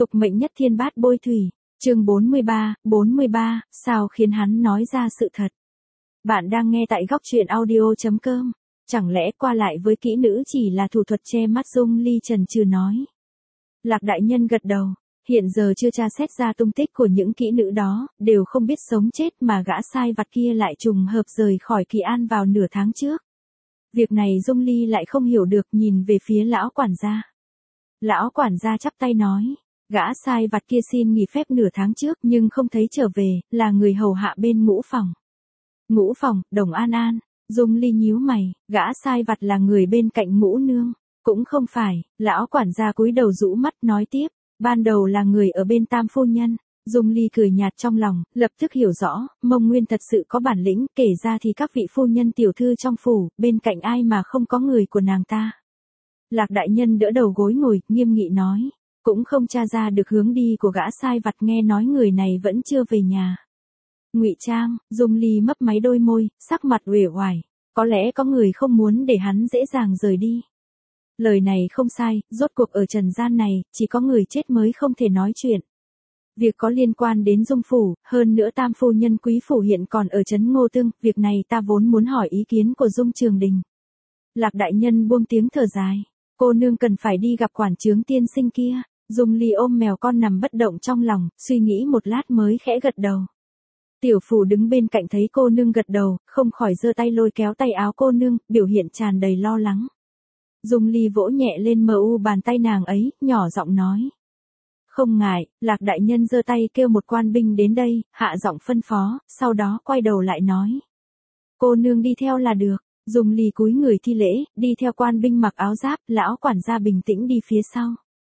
Tục mệnh nhất thiên bát bôi thủy, chương 43, sao khiến hắn nói ra sự thật. Bạn đang nghe tại góc truyện audio.com. Chẳng lẽ qua lại với kỹ nữ chỉ là thủ thuật che mắt? Dung Ly trần trừ nói. Lạc đại nhân gật đầu, hiện giờ chưa tra xét ra tung tích của những kỹ nữ đó, đều không biết sống chết mà gã sai vặt kia lại trùng hợp rời khỏi Kỳ An vào nửa tháng trước. Việc này Dung Ly lại không hiểu được, nhìn về phía lão quản gia. Lão quản gia chắp tay nói, gã sai vặt kia xin nghỉ phép nửa tháng trước nhưng không thấy trở về, là người hầu hạ bên Ngũ phòng. Ngũ phòng, Đồng An An. Dung Ly nhíu mày, gã sai vặt là người bên cạnh Ngũ nương. Cũng không phải, lão quản gia cúi đầu rũ mắt nói tiếp, ban đầu là người ở bên Tam phu nhân. Dung Ly cười nhạt trong lòng, lập tức hiểu rõ, Mông Nguyên thật sự có bản lĩnh, kể ra thì các vị phu nhân tiểu thư trong phủ, bên cạnh ai mà không có người của nàng ta. Lạc đại nhân đỡ đầu gối ngồi, nghiêm nghị nói, cũng không tra ra được hướng đi của gã sai vặt, nghe nói người này vẫn chưa về nhà. Ngụy trang. Dung Ly mấp máy đôi môi, sắc mặt uể oải, có lẽ có người không muốn để hắn dễ dàng rời đi. Lời này không sai, rốt cuộc ở trần gian này, chỉ có người chết mới không thể nói chuyện. Việc có liên quan đến Dung phủ, hơn nữa Tam phu nhân Quý phủ hiện còn ở trấn Ngô Tương, việc này ta vốn muốn hỏi ý kiến của Dung Trường Đình. Lạc đại nhân buông tiếng thở dài, cô nương cần phải đi gặp quản chướng tiên sinh kia. Dung Ly ôm mèo con nằm bất động trong lòng, suy nghĩ một lát mới khẽ gật đầu. Tiểu Phù đứng bên cạnh thấy cô nương gật đầu, không khỏi giơ tay lôi kéo tay áo cô nương, biểu hiện tràn đầy lo lắng. Dung Ly vỗ nhẹ lên bàn tay nàng ấy, nhỏ giọng nói. Không ngại. Lạc đại nhân giơ tay kêu một quan binh đến đây, hạ giọng phân phó, sau đó quay đầu lại nói. Cô nương đi theo là được. Dung Ly cúi người thi lễ, đi theo quan binh mặc áo giáp, lão quản gia bình tĩnh đi phía sau.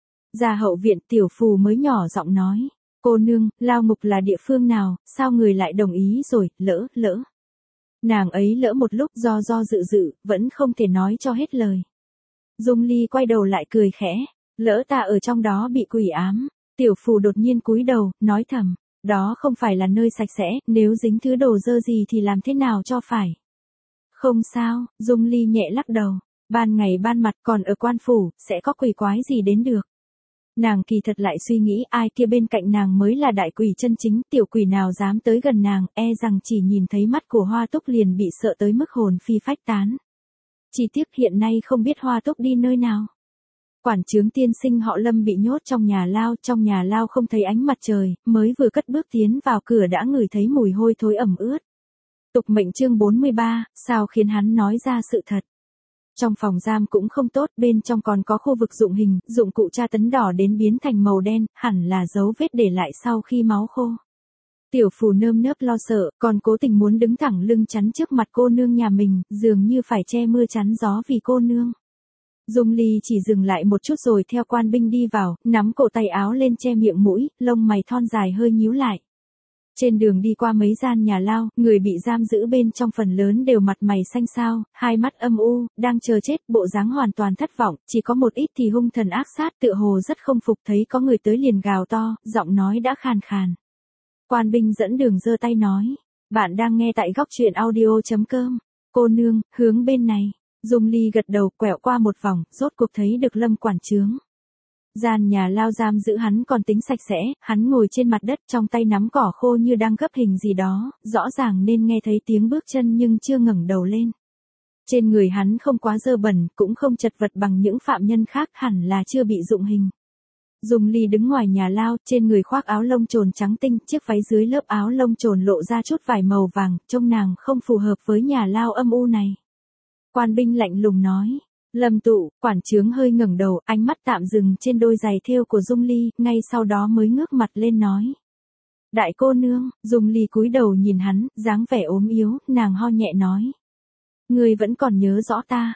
Ra hậu viện, Tiểu Phù mới nhỏ giọng nói. Cô nương, lao ngục là địa phương nào, sao người lại đồng ý rồi, lỡ. Nàng ấy lỡ một lúc do dự, vẫn không thể nói cho hết lời. Dung Ly quay đầu lại cười khẽ, lỡ ta ở trong đó bị quỷ ám. Tiểu Phù đột nhiên cúi đầu, nói thầm, đó không phải là nơi sạch sẽ, nếu dính thứ đồ dơ gì thì làm thế nào cho phải. Không sao. Dung Ly nhẹ lắc đầu, ban ngày ban mặt còn ở quan phủ, sẽ có quỷ quái gì đến được. Nàng kỳ thật lại suy nghĩ ai kia bên cạnh nàng mới là đại quỷ chân chính, tiểu quỷ nào dám tới gần nàng, e rằng chỉ nhìn thấy mắt của Hoa Túc liền bị sợ tới mức hồn phi phách tán. Chỉ tiếc hiện nay không biết Hoa Túc đi nơi nào. Quản chướng tiên sinh họ Lâm bị nhốt trong nhà lao không thấy ánh mặt trời, mới vừa cất bước tiến vào cửa đã ngửi thấy mùi hôi thối ẩm ướt. Tục mệnh chương 43, sao khiến hắn nói ra sự thật. Trong phòng giam cũng không tốt, bên trong còn có khu vực dụng hình, dụng cụ tra tấn đỏ đến biến thành màu đen, hẳn là dấu vết để lại sau khi máu khô. Tiểu Phù nơm nớp lo sợ, còn cố tình muốn đứng thẳng lưng chắn trước mặt cô nương nhà mình, dường như phải che mưa chắn gió vì cô nương. Dung Ly chỉ dừng lại một chút rồi theo quan binh đi vào, nắm cổ tay áo lên che miệng mũi, lông mày thon dài hơi nhíu lại. Trên đường đi qua mấy gian nhà lao, người bị giam giữ bên trong phần lớn đều mặt mày xanh xao, hai mắt âm u, đang chờ chết, bộ dáng hoàn toàn thất vọng, chỉ có một ít thì hung thần ác sát, tựa hồ rất không phục, thấy có người tới liền gào to, giọng nói đã khàn khàn. Quan binh dẫn đường giơ tay nói, bạn đang nghe tại góc truyện audio.com, cô nương, hướng bên này. Dung Ly gật đầu, quẹo qua một vòng, rốt cuộc thấy được Lâm quản chướng. Gian nhà lao giam giữ hắn còn tính sạch sẽ, hắn ngồi trên mặt đất trong tay nắm cỏ khô như đang gấp hình gì đó, rõ ràng nên nghe thấy tiếng bước chân nhưng chưa ngẩng đầu lên. Trên người hắn không quá dơ bẩn, cũng không chật vật bằng những phạm nhân khác, hẳn là chưa bị dụng hình. Dung Ly đứng ngoài nhà lao, trên người khoác áo lông trồn trắng tinh, chiếc váy dưới lớp áo lông trồn lộ ra chút vải màu vàng, trông nàng không phù hợp với nhà lao âm u này. Quan binh lạnh lùng nói. Lâm tụ. Quản chướng hơi ngẩng đầu, ánh mắt tạm dừng trên đôi giày thêu của Dung Ly, ngay sau đó mới ngước mặt lên nói. Đại cô nương. Dung Ly cúi đầu nhìn hắn, dáng vẻ ốm yếu, nàng ho nhẹ nói. Ngươi vẫn còn nhớ rõ ta.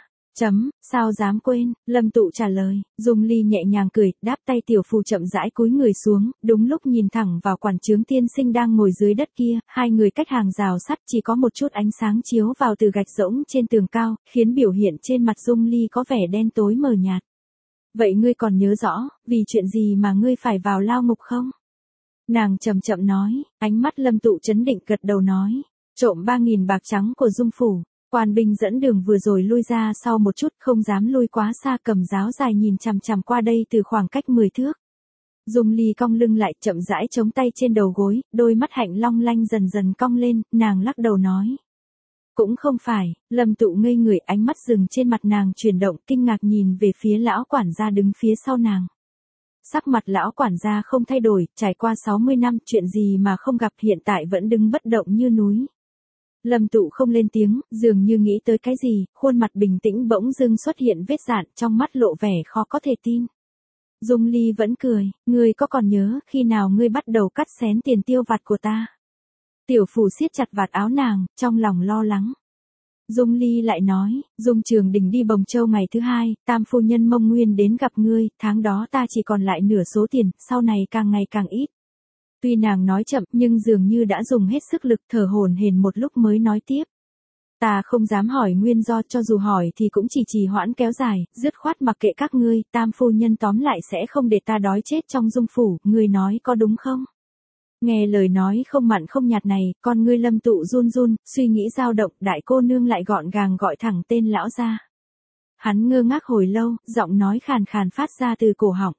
Sao dám quên. Lâm tụ trả lời. Dung Ly nhẹ nhàng cười, đáp tay. Tiểu Phù chậm rãi cúi người xuống, đúng lúc nhìn thẳng vào quản chướng tiên sinh đang ngồi dưới đất kia, hai người cách hàng rào sắt, chỉ có một chút ánh sáng chiếu vào từ gạch rỗng trên tường cao, khiến biểu hiện trên mặt Dung Ly có vẻ đen tối mờ nhạt. Vậy ngươi còn nhớ rõ, vì chuyện gì mà ngươi phải vào lao ngục không? Nàng chậm chậm nói, ánh mắt Lâm tụ chấn định gật đầu nói, trộm 3.000 bạc trắng của Dung phủ. Quan binh dẫn đường vừa rồi lui ra sau một chút, không dám lui quá xa, cầm giáo dài nhìn chằm chằm qua đây từ khoảng cách 10 thước. Dung Ly cong lưng lại, chậm rãi chống tay trên đầu gối, đôi mắt hạnh long lanh dần dần cong lên, nàng lắc đầu nói. Cũng không phải. Lâm Tụ ngây người, ánh mắt dừng trên mặt nàng chuyển động, kinh ngạc nhìn về phía lão quản gia đứng phía sau nàng. Sắc mặt lão quản gia không thay đổi, trải qua 60 năm, chuyện gì mà không gặp, hiện tại vẫn đứng bất động như núi. Lâm Tụ không lên tiếng, dường như nghĩ tới cái gì, khuôn mặt bình tĩnh bỗng dưng xuất hiện vết dạn, trong mắt lộ vẻ khó có thể tin. Dung Ly vẫn cười, ngươi có còn nhớ khi nào ngươi bắt đầu cắt xén tiền tiêu vặt của ta? Tiểu Phù siết chặt vạt áo nàng, trong lòng lo lắng. Dung Ly lại nói, Dung Trường Đình đi Bồng Châu ngày thứ 2, Tam phu nhân Mông Nguyên đến gặp ngươi, tháng đó ta chỉ còn lại nửa số tiền, sau này càng ngày càng ít. Tuy nàng nói chậm nhưng dường như đã dùng hết sức lực, thở hổn hển một lúc mới nói tiếp. Ta không dám hỏi nguyên do, cho dù hỏi thì cũng chỉ trì hoãn kéo dài, dứt khoát mặc kệ các ngươi, Tam phu nhân tóm lại sẽ không để ta đói chết trong Dung phủ, ngươi nói có đúng không? Nghe lời nói không mặn không nhạt này, con ngươi Lâm Tụ run run, suy nghĩ dao động, đại cô nương lại gọn gàng gọi thẳng tên lão ra. Hắn ngơ ngác hồi lâu, giọng nói khàn khàn phát ra từ cổ họng.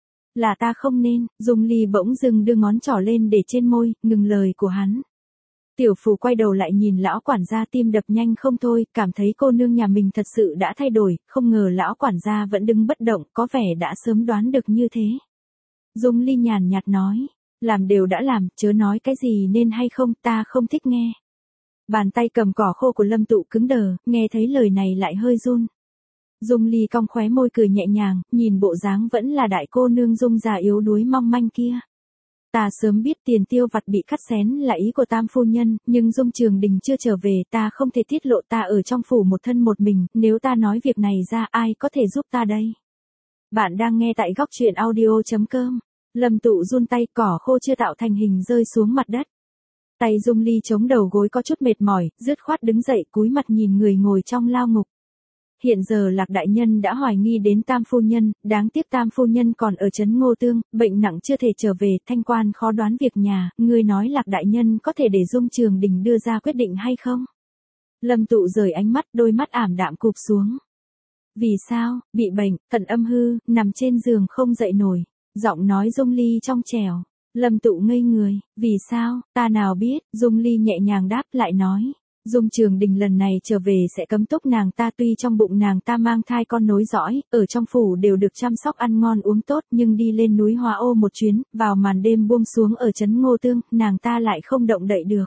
Là ta không nên. Dung Ly bỗng dưng đưa ngón trỏ lên để trên môi, ngừng lời của hắn. Tiểu Phù quay đầu lại nhìn lão quản gia, tim đập nhanh không thôi, cảm thấy cô nương nhà mình thật sự đã thay đổi, không ngờ lão quản gia vẫn đứng bất động, có vẻ đã sớm đoán được như thế. Dung Ly nhàn nhạt nói, làm đều đã làm, chớ nói cái gì nên hay không, ta không thích nghe. Bàn tay cầm cỏ khô của Lâm Tụ cứng đờ, nghe thấy lời này lại hơi run. Dung Ly cong khóe môi cười nhẹ nhàng, nhìn bộ dáng vẫn là đại cô nương Dung già yếu đuối mong manh kia. Ta sớm biết tiền tiêu vặt bị cắt xén là ý của Tam phu nhân, nhưng Dung Trường Đình chưa trở về, ta không thể tiết lộ ta ở trong phủ một thân một mình, nếu ta nói việc này ra ai có thể giúp ta đây. Bạn đang nghe tại góc truyện audio.com. Lâm Tụ run tay, cỏ khô chưa tạo thành hình rơi xuống mặt đất. Tay Dung Ly chống đầu gối có chút mệt mỏi, dứt khoát đứng dậy cúi mặt nhìn người ngồi trong lao ngục. Hiện giờ Lạc đại nhân đã hoài nghi đến Tam phu nhân, đáng tiếc Tam phu nhân còn ở trấn Ngô Tương, bệnh nặng chưa thể trở về, thanh quan khó đoán việc nhà, ngươi nói Lạc đại nhân có thể để Dung Trường Đình đưa ra quyết định hay không? Lâm Tụ rời ánh mắt, đôi mắt ảm đạm cụp xuống. Vì sao? Bị bệnh, thận âm hư, nằm trên giường không dậy nổi. Giọng nói Dung Ly trong trẻo. Lâm Tụ ngây người, vì sao, ta nào biết. Dung Ly nhẹ nhàng đáp lại nói. Dung Trường Đình lần này trở về sẽ cấm túc nàng ta, tuy trong bụng nàng ta mang thai con nối dõi, ở trong phủ đều được chăm sóc ăn ngon uống tốt, nhưng đi lên núi Hoa Ô một chuyến, vào màn đêm buông xuống ở trấn Ngô Tương, nàng ta lại không động đậy được.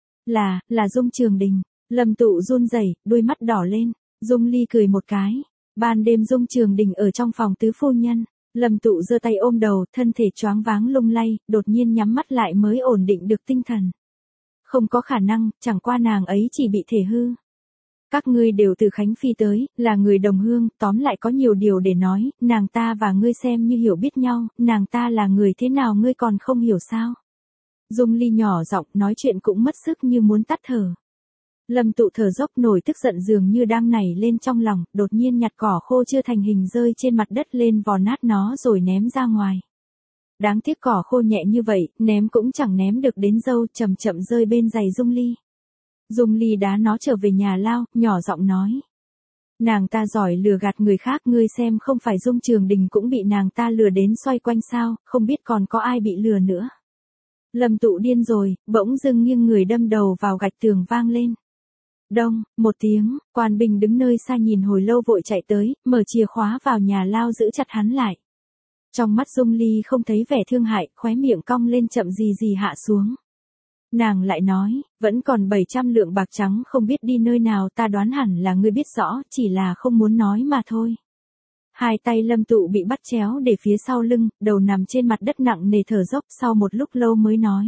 Là Dung Trường Đình. Lâm Tụ run rẩy, đôi mắt đỏ lên. Dung Ly cười một cái. Ban đêm Dung Trường Đình ở trong phòng tứ phu nhân. Lâm Tụ giơ tay ôm đầu, thân thể choáng váng lung lay, đột nhiên nhắm mắt lại mới ổn định được tinh thần. Không có khả năng, chẳng qua nàng ấy chỉ bị thể hư. Các ngươi đều từ Khánh Phi tới, là người đồng hương, tóm lại có nhiều điều để nói, nàng ta và ngươi xem như hiểu biết nhau, nàng ta là người thế nào ngươi còn không hiểu sao? Dung Ly nhỏ giọng, nói chuyện cũng mất sức như muốn tắt thở. Lâm Tụ thở dốc, nổi tức giận dường như đang nảy lên trong lòng, đột nhiên nhặt cỏ khô chưa thành hình rơi trên mặt đất lên, vò nát nó rồi ném ra ngoài. Đáng tiếc cỏ khô nhẹ như vậy, ném cũng chẳng ném được đến dâu, chậm chậm rơi bên giày Dung Ly. Dung Ly đá nó trở về nhà lao, nhỏ giọng nói. Nàng ta giỏi lừa gạt người khác, ngươi xem không phải Dung Trường Đình cũng bị nàng ta lừa đến xoay quanh sao, không biết còn có ai bị lừa nữa. Lâm Tụ điên rồi, bỗng dưng nghiêng người đâm đầu vào gạch tường, vang lên. Đông, một tiếng, Quan Bình đứng nơi xa nhìn hồi lâu vội chạy tới, mở chìa khóa vào nhà lao giữ chặt hắn lại. Trong mắt Dung Ly không thấy vẻ thương hại, khóe miệng cong lên chậm gì gì hạ xuống. Nàng lại nói, vẫn còn 700 lượng bạc trắng không biết đi nơi nào, ta đoán hẳn là ngươi biết rõ, chỉ là không muốn nói mà thôi. Hai tay Lâm Tụ bị bắt chéo để phía sau lưng, đầu nằm trên mặt đất nặng nề thở dốc, sau một lúc lâu mới nói.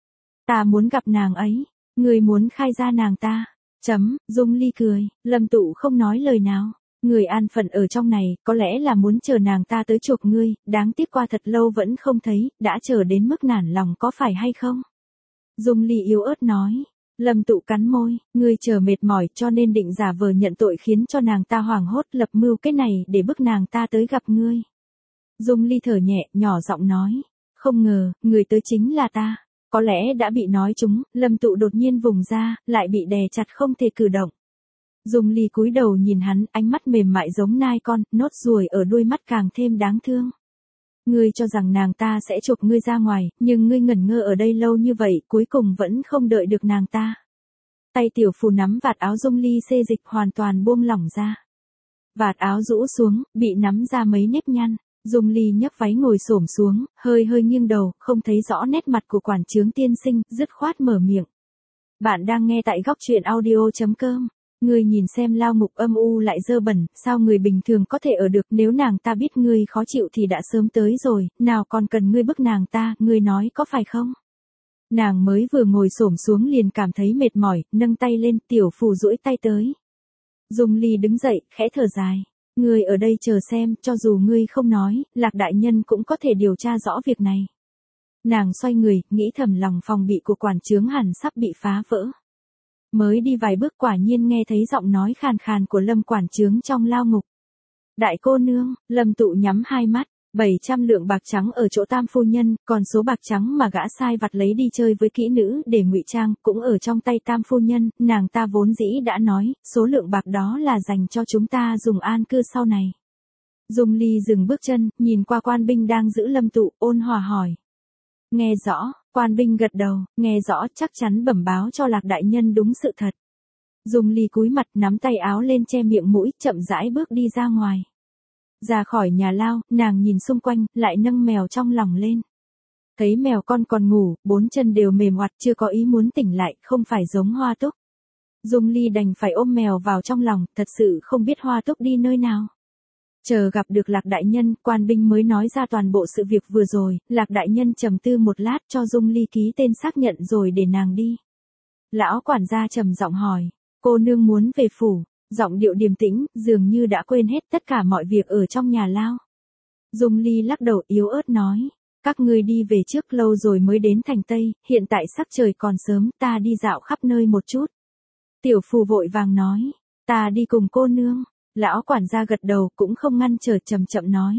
Ta muốn gặp nàng ấy, ngươi muốn khai ra nàng ta. Dung Ly cười, Lâm Tụ không nói lời nào. Người an phận ở trong này, có lẽ là muốn chờ nàng ta tới chuộc ngươi, đáng tiếc qua thật lâu vẫn không thấy, đã chờ đến mức nản lòng có phải hay không? Dung Ly yếu ớt nói. Lâm Tụ cắn môi, ngươi chờ mệt mỏi cho nên định giả vờ nhận tội khiến cho nàng ta hoảng hốt, lập mưu cái này để bức nàng ta tới gặp ngươi. Dung Ly thở nhẹ, nhỏ giọng nói. Không ngờ, người tới chính là ta. Có lẽ đã bị nói trúng, Lâm Tụ đột nhiên vùng ra, lại bị đè chặt không thể cử động. Dung Ly cúi đầu nhìn hắn, ánh mắt mềm mại giống nai con, nốt ruồi ở đuôi mắt càng thêm đáng thương. Ngươi cho rằng nàng ta sẽ chụp ngươi ra ngoài, nhưng ngươi ngẩn ngơ ở đây lâu như vậy, cuối cùng vẫn không đợi được nàng ta. Tay tiểu phù nắm vạt áo Dung Ly xê dịch hoàn toàn buông lỏng ra. Vạt áo rũ xuống, bị nắm ra mấy nếp nhăn. Dung Ly nhấc váy ngồi xổm xuống, hơi nghiêng đầu, không thấy rõ nét mặt của quản trướng tiên sinh, dứt khoát mở miệng. Bạn đang nghe tại góc truyện audio.com. Ngươi nhìn xem lao ngục âm u lại dơ bẩn, sao người bình thường có thể ở được, nếu nàng ta biết ngươi khó chịu thì đã sớm tới rồi, nào còn cần ngươi bức nàng ta, ngươi nói có phải không? Nàng mới vừa ngồi xổm xuống liền cảm thấy mệt mỏi, nâng tay lên, tiểu phù duỗi tay tới. Dung Ly đứng dậy, khẽ thở dài. Ngươi ở đây chờ xem, cho dù ngươi không nói, Lạc đại nhân cũng có thể điều tra rõ việc này. Nàng xoay người, nghĩ thầm lòng phòng bị của quản trướng hẳn sắp bị phá vỡ. Mới đi vài bước quả nhiên nghe thấy giọng nói khàn khàn của Lâm quản trướng trong lao ngục. Đại cô nương, Lâm Tụ nhắm hai mắt, 700 lượng bạc trắng ở chỗ tam phu nhân, còn số bạc trắng mà gã sai vặt lấy đi chơi với kỹ nữ để ngụy trang, cũng ở trong tay tam phu nhân, nàng ta vốn dĩ đã nói, số lượng bạc đó là dành cho chúng ta dùng an cư sau này. Dung Ly dừng bước chân, nhìn qua quan binh đang giữ Lâm Tụ, ôn hòa hỏi. Nghe rõ, quan binh gật đầu, nghe rõ, chắc chắn bẩm báo cho Lạc đại nhân đúng sự thật. Dung Ly cúi mặt nắm tay áo lên che miệng mũi, chậm rãi bước đi ra ngoài. Ra khỏi nhà lao, nàng nhìn xung quanh, lại nâng mèo trong lòng lên. Thấy mèo con còn ngủ, 4 chân đều mềm oặt, chưa có ý muốn tỉnh lại, không phải giống Hoa Túc. Dung Ly đành phải ôm mèo vào trong lòng, thật sự không biết Hoa Túc đi nơi nào. Chờ gặp được Lạc đại nhân, quan binh mới nói ra toàn bộ sự việc vừa rồi, Lạc đại nhân trầm tư một lát cho Dung Ly ký tên xác nhận rồi để nàng đi. Lão quản gia trầm giọng hỏi, cô nương muốn về phủ, giọng điệu điềm tĩnh, dường như đã quên hết tất cả mọi việc ở trong nhà lao. Dung Ly lắc đầu yếu ớt nói, các ngươi đi về trước, lâu rồi mới đến thành Tây, hiện tại sắc trời còn sớm, ta đi dạo khắp nơi một chút. Tiểu phù vội vàng nói, ta đi cùng cô nương. Lão quản gia gật đầu cũng không ngăn trở, chậm chậm nói.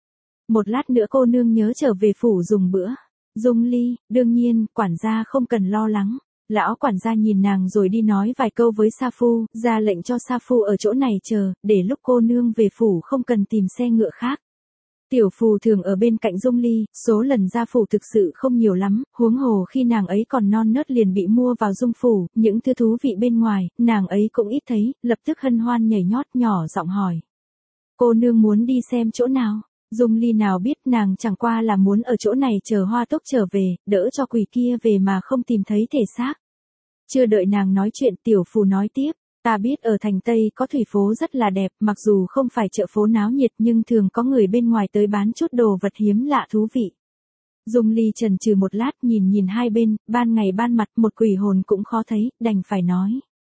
Một lát nữa cô nương nhớ trở về phủ dùng bữa. Dung Ly, đương nhiên, quản gia không cần lo lắng. Lão quản gia nhìn nàng rồi đi nói vài câu với Sa Phu, ra lệnh cho Sa Phu ở chỗ này chờ, để lúc cô nương về phủ không cần tìm xe ngựa khác. Tiểu phù thường ở bên cạnh Dung Ly, số lần ra phủ thực sự không nhiều lắm, huống hồ khi nàng ấy còn non nớt liền bị mua vào Dung phủ, những thứ thú vị bên ngoài, nàng ấy cũng ít thấy, lập tức hân hoan nhảy nhót nhỏ giọng hỏi. Cô nương muốn đi xem chỗ nào? Dung Ly nào biết nàng chẳng qua là muốn ở chỗ này chờ Hoa Túc trở về, đỡ cho quỷ kia về mà không tìm thấy thể xác. Chưa đợi nàng nói chuyện, tiểu phù nói tiếp. Ta biết ở thành Tây có thủy phố rất là đẹp, mặc dù không phải chợ phố náo nhiệt nhưng thường có người bên ngoài tới bán chút đồ vật hiếm lạ thú vị. Dung Ly chần chừ một lát nhìn hai bên, ban ngày ban mặt một quỷ hồn cũng khó thấy, đành phải nói.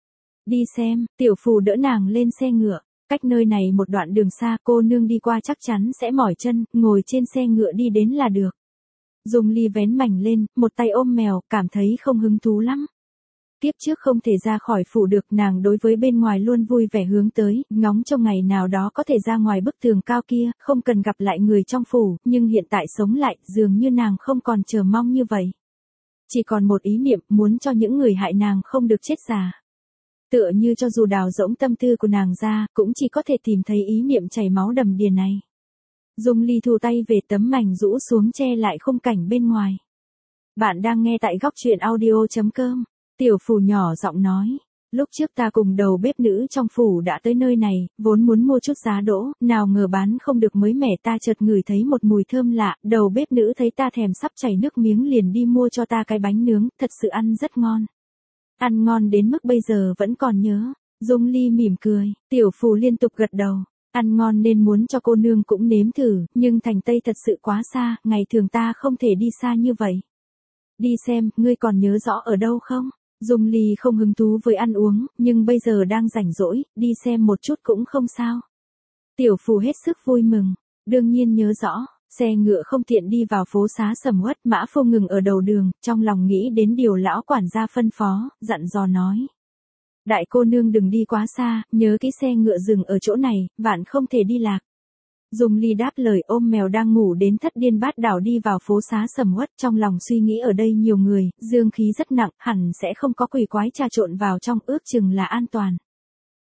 Đi xem, tiểu phù đỡ nàng lên xe ngựa, cách nơi này một đoạn đường xa, cô nương đi qua chắc chắn sẽ mỏi chân, ngồi trên xe ngựa đi đến là được. Dung Ly vén mảnh lên, một tay ôm mèo, cảm thấy không hứng thú lắm. Kiếp trước không thể ra khỏi phủ được, nàng đối với bên ngoài luôn vui vẻ hướng tới, ngóng trong ngày nào đó có thể ra ngoài bức tường cao kia, không cần gặp lại người trong phủ, nhưng hiện tại sống lại, dường như nàng không còn chờ mong như vậy. Chỉ còn một ý niệm, muốn cho những người hại nàng không được chết già. Tựa như cho dù đào rỗng tâm tư của nàng ra, cũng chỉ có thể tìm thấy ý niệm chảy máu đầm đìa này. Dung Ly thu tay về, tấm mảnh rũ xuống che lại khung cảnh bên ngoài. Bạn đang nghe tại góc truyện audio.com. Tiểu phù nhỏ giọng nói, lúc trước ta cùng đầu bếp nữ trong phủ đã tới nơi này, vốn muốn mua chút giá đỗ, nào ngờ bán không được mới mẻ, ta chợt ngửi thấy một mùi thơm lạ, đầu bếp nữ thấy ta thèm sắp chảy nước miếng liền đi mua cho ta cái bánh nướng, thật sự ăn rất ngon. Ăn ngon đến mức bây giờ vẫn còn nhớ. Dung Ly mỉm cười, tiểu phù liên tục gật đầu, ăn ngon nên muốn cho cô nương cũng nếm thử, nhưng thành Tây thật sự quá xa, ngày thường ta không thể đi xa như vậy. Đi xem, ngươi còn nhớ rõ ở đâu không? Dung Ly không hứng thú với ăn uống, nhưng bây giờ đang rảnh rỗi, đi xem một chút cũng không sao. Tiểu phù hết sức vui mừng, đương nhiên nhớ rõ, xe ngựa không tiện đi vào phố xá sầm uất, mã phu ngừng ở đầu đường, trong lòng nghĩ đến điều lão quản gia phân phó, dặn dò nói. Đại cô nương đừng đi quá xa, nhớ cái xe ngựa dừng ở chỗ này, vạn không thể đi lạc. Dung Ly đáp lời, ôm mèo đang ngủ đến thất điên bát đảo đi vào phố xá sầm uất, trong lòng suy nghĩ ở đây nhiều người, dương khí rất nặng, hẳn sẽ không có quỷ quái trà trộn vào trong, ước chừng là an toàn.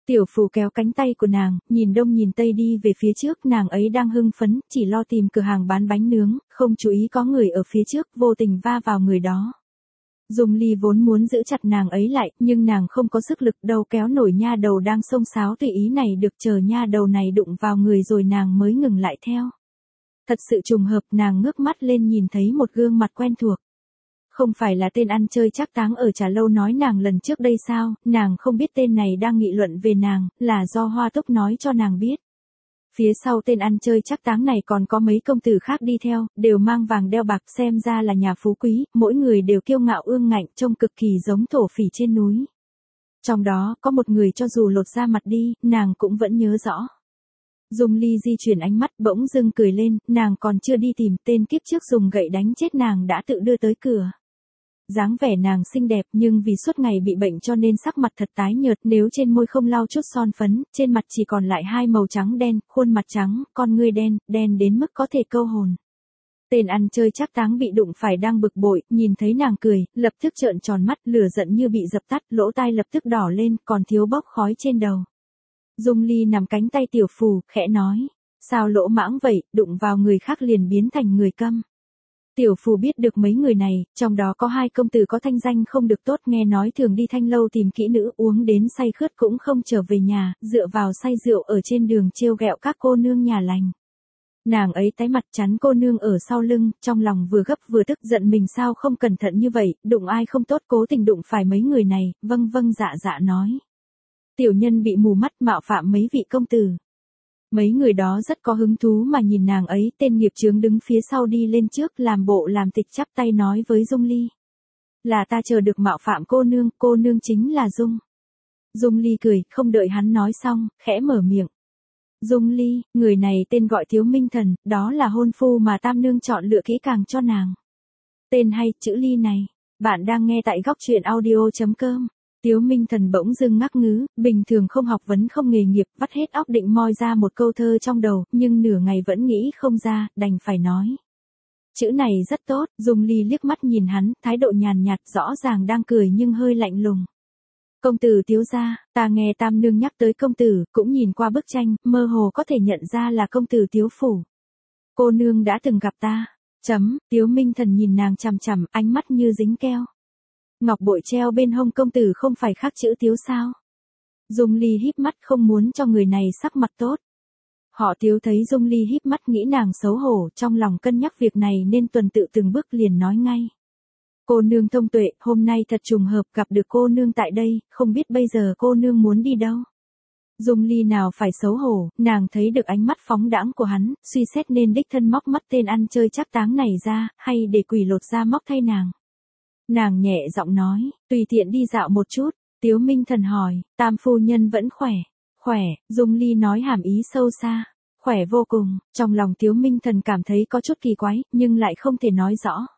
Tiểu Phù kéo cánh tay của nàng, nhìn đông nhìn tây đi về phía trước, nàng ấy đang hưng phấn, chỉ lo tìm cửa hàng bán bánh nướng, không chú ý có người ở phía trước, vô tình va vào người đó. Dung Ly vốn muốn giữ chặt nàng ấy lại, nhưng nàng không có sức lực đâu kéo nổi nha đầu đang xông xáo tùy ý này được, chờ nha đầu này đụng vào người rồi nàng mới ngừng lại theo. Thật sự trùng hợp, nàng ngước mắt lên nhìn thấy một gương mặt quen thuộc. Không phải là tên ăn chơi trác táng ở Trà Lâu nói nàng lần trước đây sao, nàng không biết tên này đang nghị luận về nàng, là do Hoa Túc nói cho nàng biết. Phía sau tên ăn chơi trác táng này còn có mấy công tử khác đi theo, đều mang vàng đeo bạc, xem ra là nhà phú quý, mỗi người đều kiêu ngạo ương ngạnh, trông cực kỳ giống thổ phỉ trên núi. Trong đó, có một người cho dù lột da mặt đi, nàng cũng vẫn nhớ rõ. Dung Ly di chuyển ánh mắt, bỗng dưng cười lên, nàng còn chưa đi tìm, tên kiếp trước dùng gậy đánh chết nàng đã tự đưa tới cửa. Dáng vẻ nàng xinh đẹp, nhưng vì suốt ngày bị bệnh cho nên sắc mặt thật tái nhợt, nếu trên môi không lau chút son phấn, trên mặt chỉ còn lại hai màu trắng đen, khuôn mặt trắng, con ngươi đen, đen đến mức có thể câu hồn. Tên ăn chơi trác táng bị đụng phải đang bực bội, nhìn thấy nàng cười, lập tức trợn tròn mắt, lửa giận như bị dập tắt, lỗ tai lập tức đỏ lên, còn thiếu bốc khói trên đầu. Dung Ly nằm cánh tay Tiểu Phù, khẽ nói, sao lỗ mãng vậy, đụng vào người khác liền biến thành người câm. Tiểu Phù biết được mấy người này, trong đó có hai công tử có thanh danh không được tốt, nghe nói thường đi thanh lâu tìm kỹ nữ, uống đến say khướt cũng không trở về nhà, dựa vào say rượu ở trên đường trêu ghẹo các cô nương nhà lành. Nàng ấy tái mặt chắn cô nương ở sau lưng, trong lòng vừa gấp vừa tức giận mình sao không cẩn thận như vậy, đụng ai không tốt cố tình đụng phải mấy người này, vâng vâng dạ dạ nói. Tiểu nhân bị mù mắt mạo phạm mấy vị công tử. Mấy người đó rất có hứng thú mà nhìn nàng ấy, tên nghiệp chướng đứng phía sau đi lên trước làm bộ làm tịch chắp tay nói với Dung Ly. Là ta chờ được mạo phạm cô nương chính là Dung. Dung Ly cười, không đợi hắn nói xong, khẽ mở miệng. Dung Ly, người này tên gọi Thiếu Minh Thần, đó là hôn phu mà Tam Nương chọn lựa kỹ càng cho nàng. Tên hay, chữ Ly này. Bạn đang nghe tại góc truyện audio.com. Tiếu Minh Thần bỗng dưng ngắc ngứ, bình thường không học vấn không nghề nghiệp, vắt hết óc định moi ra một câu thơ trong đầu, nhưng nửa ngày vẫn nghĩ không ra, đành phải nói. Chữ này rất tốt, Dung Ly liếc mắt nhìn hắn, thái độ nhàn nhạt, rõ ràng đang cười nhưng hơi lạnh lùng. Công tử Tiếu gia, ta nghe Tam Nương nhắc tới công tử, cũng nhìn qua bức tranh, mơ hồ có thể nhận ra là công tử Tiếu Phủ. Cô nương đã từng gặp ta. Tiếu Minh Thần nhìn nàng chằm chằm, ánh mắt như dính keo. Ngọc bội treo bên hông công tử không phải khắc chữ Tiếu sao? Dung Ly híp mắt không muốn cho người này sắc mặt tốt. Họ Tiếu thấy Dung Ly híp mắt nghĩ nàng xấu hổ, trong lòng cân nhắc việc này nên tuần tự từng bước liền nói ngay. Cô nương thông tuệ, hôm nay thật trùng hợp gặp được cô nương tại đây, không biết bây giờ cô nương muốn đi đâu. Dung Ly nào phải xấu hổ, nàng thấy được ánh mắt phóng đãng của hắn, suy xét nên đích thân móc mắt tên ăn chơi trác táng này ra, hay để quỷ lột ra móc thay nàng. Nàng nhẹ giọng nói, tùy tiện đi dạo một chút. Tiếu Minh Thần hỏi, Tam phu nhân vẫn khỏe? Khỏe, Dung Ly nói hàm ý sâu xa. Khỏe vô cùng, trong lòng Tiếu Minh Thần cảm thấy có chút kỳ quái, nhưng lại không thể nói rõ.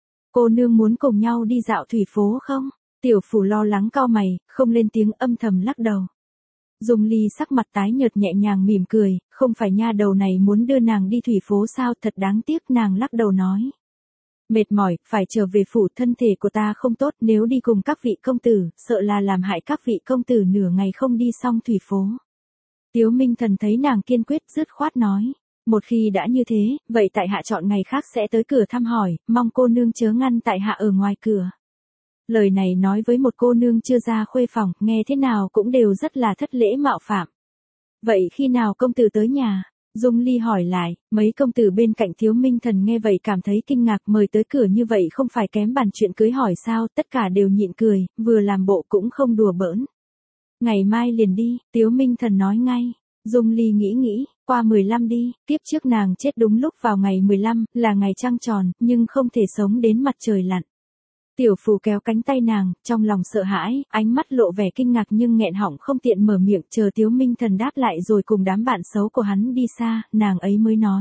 Cô nương muốn cùng nhau đi dạo thủy phố không? Tiểu Phủ lo lắng cau mày, không lên tiếng âm thầm lắc đầu. Dung Ly sắc mặt tái nhợt nhẹ nhàng mỉm cười, không phải nha đầu này muốn đưa nàng đi thủy phố sao, thật đáng tiếc, nàng lắc đầu nói. Mệt mỏi, phải trở về phủ, thân thể của ta không tốt, nếu đi cùng các vị công tử, sợ là làm hại các vị công tử nửa ngày không đi xong thủy phố. Tiếu Minh Thần thấy nàng kiên quyết, dứt khoát nói. Một khi đã như thế, vậy tại hạ chọn ngày khác sẽ tới cửa thăm hỏi, mong cô nương chớ ngăn tại hạ ở ngoài cửa. Lời này nói với một cô nương chưa ra khuê phòng, nghe thế nào cũng đều rất là thất lễ mạo phạm. Vậy khi nào công tử tới nhà? Dung Ly hỏi lại, mấy công tử bên cạnh Thiếu Minh Thần nghe vậy cảm thấy kinh ngạc, mời tới cửa như vậy không phải kém bàn chuyện cưới hỏi sao, tất cả đều nhịn cười, vừa làm bộ cũng không đùa bỡn. Ngày mai liền đi, Tiếu Minh Thần nói ngay. Dung Ly nghĩ, qua 15 đi, tiếp trước nàng chết đúng lúc vào ngày 15, là ngày trăng tròn, nhưng không thể sống đến mặt trời lặn. Tiểu Phù kéo cánh tay nàng, trong lòng sợ hãi, ánh mắt lộ vẻ kinh ngạc nhưng nghẹn họng không tiện mở miệng, chờ Tiếu Minh Thần đáp lại rồi cùng đám bạn xấu của hắn đi xa, nàng ấy mới nói.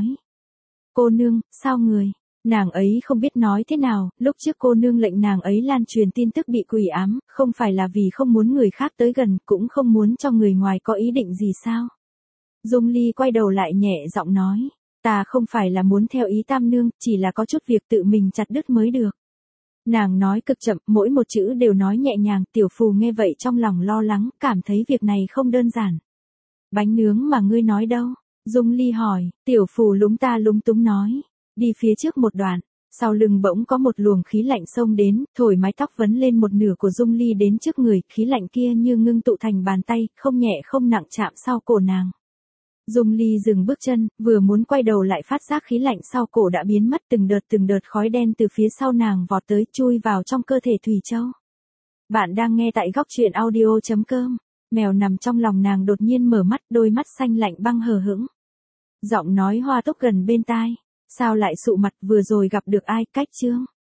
Cô nương, sao người? Nàng ấy không biết nói thế nào, lúc trước cô nương lệnh nàng ấy lan truyền tin tức bị quỷ ám, không phải là vì không muốn người khác tới gần, cũng không muốn cho người ngoài có ý định gì sao? Dung Ly quay đầu lại nhẹ giọng nói, ta không phải là muốn theo ý Tam Nương, chỉ là có chút việc tự mình chặt đứt mới được. Nàng nói cực chậm, mỗi một chữ đều nói nhẹ nhàng, Tiểu Phù nghe vậy trong lòng lo lắng, cảm thấy việc này không đơn giản. Bánh nướng mà ngươi nói đâu? Dung Ly hỏi, Tiểu Phù lúng ta lúng túng nói. Đi phía trước một đoạn, sau lưng bỗng có một luồng khí lạnh xông đến, thổi mái tóc vấn lên một nửa của Dung Ly đến trước người, khí lạnh kia như ngưng tụ thành bàn tay, không nhẹ không nặng chạm sau cổ nàng. Dung Ly dừng bước chân, vừa muốn quay đầu lại phát giác khí lạnh sau cổ đã biến mất, từng đợt khói đen từ phía sau nàng vọt tới, chui vào trong cơ thể Thủy Châu. Bạn đang nghe tại góc truyện audio.com. Mèo nằm trong lòng nàng đột nhiên mở mắt, đôi mắt xanh lạnh băng hờ hững. Giọng nói Hoa Túc gần bên tai. Sao lại sụ mặt, vừa rồi gặp được ai, cách chương.